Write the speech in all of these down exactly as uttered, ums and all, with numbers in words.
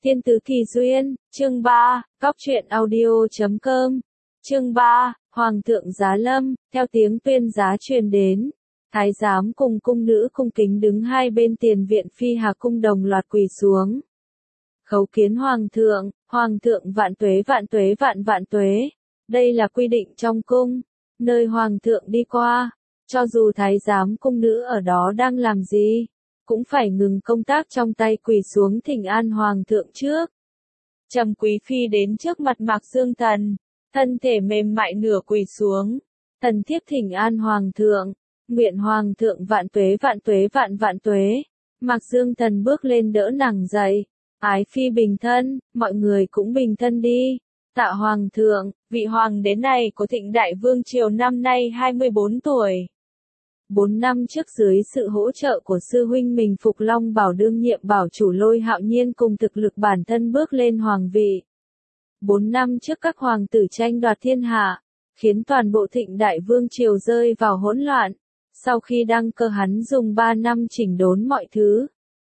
Thiên Tứ Kỳ Duyên, chương ba, Góc truyện audio chấm com. Chương ba, Hoàng thượng giá lâm, theo tiếng tuyên giá truyền đến. Thái giám cùng cung nữ cung kính đứng hai bên tiền viện Phi Hà cung đồng loạt quỳ xuống. Khấu kiến Hoàng thượng, Hoàng thượng vạn tuế vạn tuế vạn vạn tuế. Đây là quy định trong cung, nơi Hoàng thượng đi qua, cho dù thái giám cung nữ ở đó đang làm gì, cũng phải ngừng công tác trong tay quỳ xuống thỉnh an Hoàng thượng trước. Trầm Quý Phi đến trước mặt Mạc Dương Thần, thân thể mềm mại nửa quỳ xuống, thần thiếp thỉnh an Hoàng thượng, nguyện Hoàng thượng vạn tuế vạn tuế vạn vạn tuế. Mạc Dương Thần bước lên đỡ nàng dậy, ái phi bình thân, mọi người cũng bình thân đi. Tạ Hoàng thượng, vị Hoàng đế này của Thịnh Đại Vương triều năm nay hai mươi bốn tuổi. Bốn năm trước dưới sự hỗ trợ của sư huynh mình Phục Long Bảo đương nhiệm bảo chủ Lôi Hạo Nhiên cùng thực lực bản thân bước lên hoàng vị. Bốn năm trước các hoàng tử tranh đoạt thiên hạ, khiến toàn bộ Thịnh Đại Vương triều rơi vào hỗn loạn. Sau khi đăng cơ hắn dùng ba năm chỉnh đốn mọi thứ.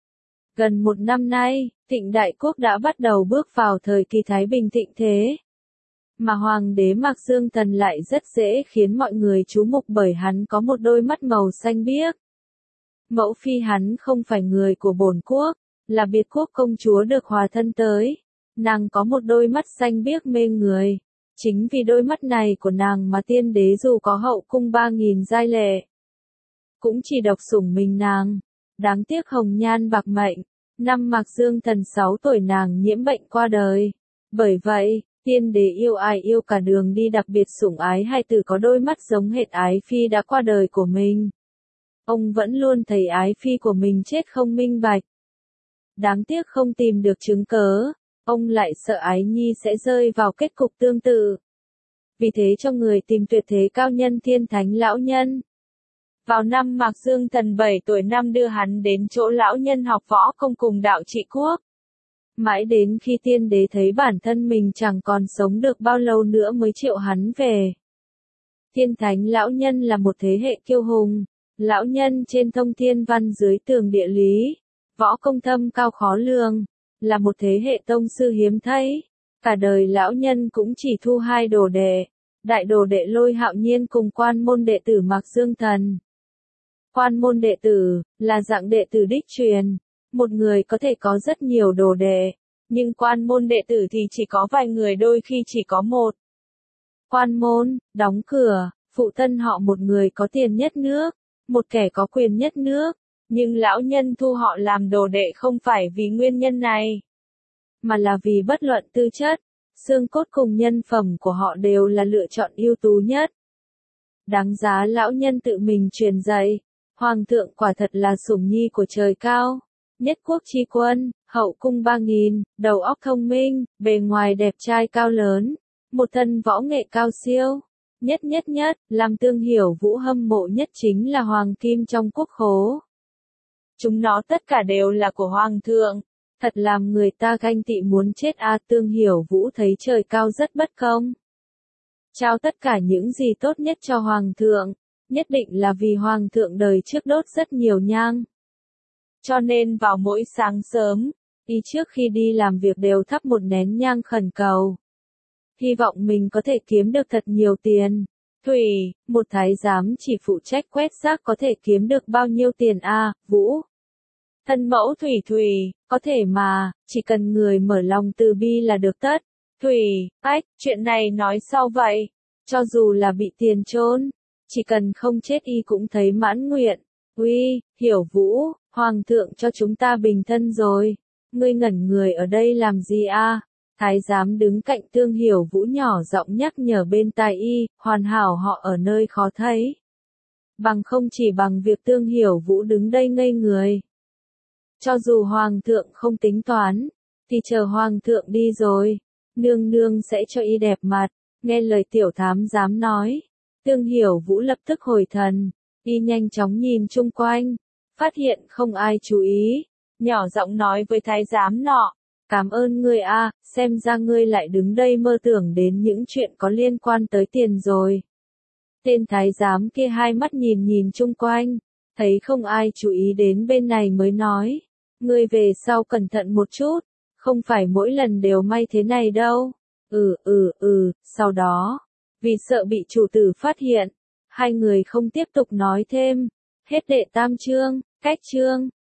Gần một năm nay, Thịnh Đại Quốc đã bắt đầu bước vào thời kỳ thái bình thịnh thế. Mà Hoàng đế Mạc Dương Thần lại rất dễ khiến mọi người chú mục bởi hắn có một đôi mắt màu xanh biếc. Mẫu phi hắn không phải người của bổn quốc, là biệt quốc công chúa được hòa thân tới. Nàng có một đôi mắt xanh biếc mê người. Chính vì đôi mắt này của nàng mà tiên đế dù có hậu cung ba nghìn giai lệ, cũng chỉ độc sủng mình nàng. Đáng tiếc hồng nhan bạc mệnh, năm Mạc Dương Thần sáu tuổi nàng nhiễm bệnh qua đời. Bởi vậy, tiên đế yêu ai yêu cả đường đi đặc biệt sủng ái hai tử có đôi mắt giống hệt ái phi đã qua đời của mình. Ông vẫn luôn thấy ái phi của mình chết không minh bạch. Đáng tiếc không tìm được chứng cớ, ông lại sợ ái nhi sẽ rơi vào kết cục tương tự. Vì thế cho người tìm tuyệt thế cao nhân Thiên Thánh lão nhân. Vào năm Mạc Dương Thần bảy tuổi năm đưa hắn đến chỗ lão nhân học võ công cùng đạo trị quốc. Mãi đến khi tiên đế thấy bản thân mình chẳng còn sống được bao lâu nữa mới triệu hắn về. Thiên Thánh lão nhân là một thế hệ kiêu hùng, lão nhân trên thông thiên văn dưới tường địa lý, võ công thâm cao khó lường, là một thế hệ tông sư hiếm thấy. Cả đời lão nhân cũng chỉ thu hai đồ đệ, đại đồ đệ Lôi Hạo Nhiên cùng quan môn đệ tử Mạc Dương Thần. Quan môn đệ tử, là dạng đệ tử đích truyền. Một người có thể có rất nhiều đồ đệ, nhưng quan môn đệ tử thì chỉ có vài người đôi khi chỉ có một. Quan môn, đóng cửa, phụ thân họ một người có tiền nhất nước, một kẻ có quyền nhất nước, nhưng lão nhân thu họ làm đồ đệ không phải vì nguyên nhân này, mà là vì bất luận tư chất, xương cốt cùng nhân phẩm của họ đều là lựa chọn ưu tú nhất. Đáng giá lão nhân tự mình truyền dạy, Hoàng thượng quả thật là sủng nhi của trời cao. Nhất quốc chi quân, hậu cung ba nghìn, đầu óc thông minh, bề ngoài đẹp trai cao lớn, một thân võ nghệ cao siêu. Nhất nhất nhất, làm Tương Hiểu Vũ hâm mộ nhất chính là hoàng kim trong quốc khố. Chúng nó tất cả đều là của Hoàng thượng, thật làm người ta ganh tị muốn chết a. À, Tương Hiểu Vũ thấy trời cao rất bất công. Trao tất cả những gì tốt nhất cho Hoàng thượng, nhất định là vì Hoàng thượng đời trước đốt rất nhiều nhang. Cho nên vào mỗi sáng sớm, y trước khi đi làm việc đều thắp một nén nhang khẩn cầu. Hy vọng mình có thể kiếm được thật nhiều tiền. Thủy, một thái giám chỉ phụ trách quét rác có thể kiếm được bao nhiêu tiền a? À, Vũ. Thân mẫu Thủy Thủy, có thể mà, chỉ cần người mở lòng từ bi là được tất. Thủy, ách, chuyện này nói sau vậy. Cho dù là bị tiền chôn, chỉ cần không chết y cũng thấy mãn nguyện. Uy, Hiểu Vũ, Hoàng thượng cho chúng ta bình thân rồi. Ngươi ngẩn người ở đây làm gì a? À? Thái giám đứng cạnh Tương Hiểu Vũ nhỏ giọng nhắc nhở bên tai y, hoàn hảo họ ở nơi khó thấy. Bằng không chỉ bằng việc Tương Hiểu Vũ đứng đây ngây người. Cho dù Hoàng thượng không tính toán, thì chờ Hoàng thượng đi rồi, nương nương sẽ cho y đẹp mặt. Nghe lời tiểu thám giám nói, Tương Hiểu Vũ lập tức hồi thần. Y nhanh chóng nhìn chung quanh, phát hiện không ai chú ý, nhỏ giọng nói với thái giám nọ, cảm ơn ngươi a, à, xem ra ngươi lại đứng đây mơ tưởng đến những chuyện có liên quan tới tiền rồi. Tên thái giám kia hai mắt nhìn nhìn chung quanh, thấy không ai chú ý đến bên này mới nói, ngươi về sau cẩn thận một chút, Không phải mỗi lần đều may thế này đâu. Ừ ừ ừ, sau đó, vì sợ bị chủ tử phát hiện, hai người không tiếp tục nói thêm. Hết đệ tam chương, cách chương.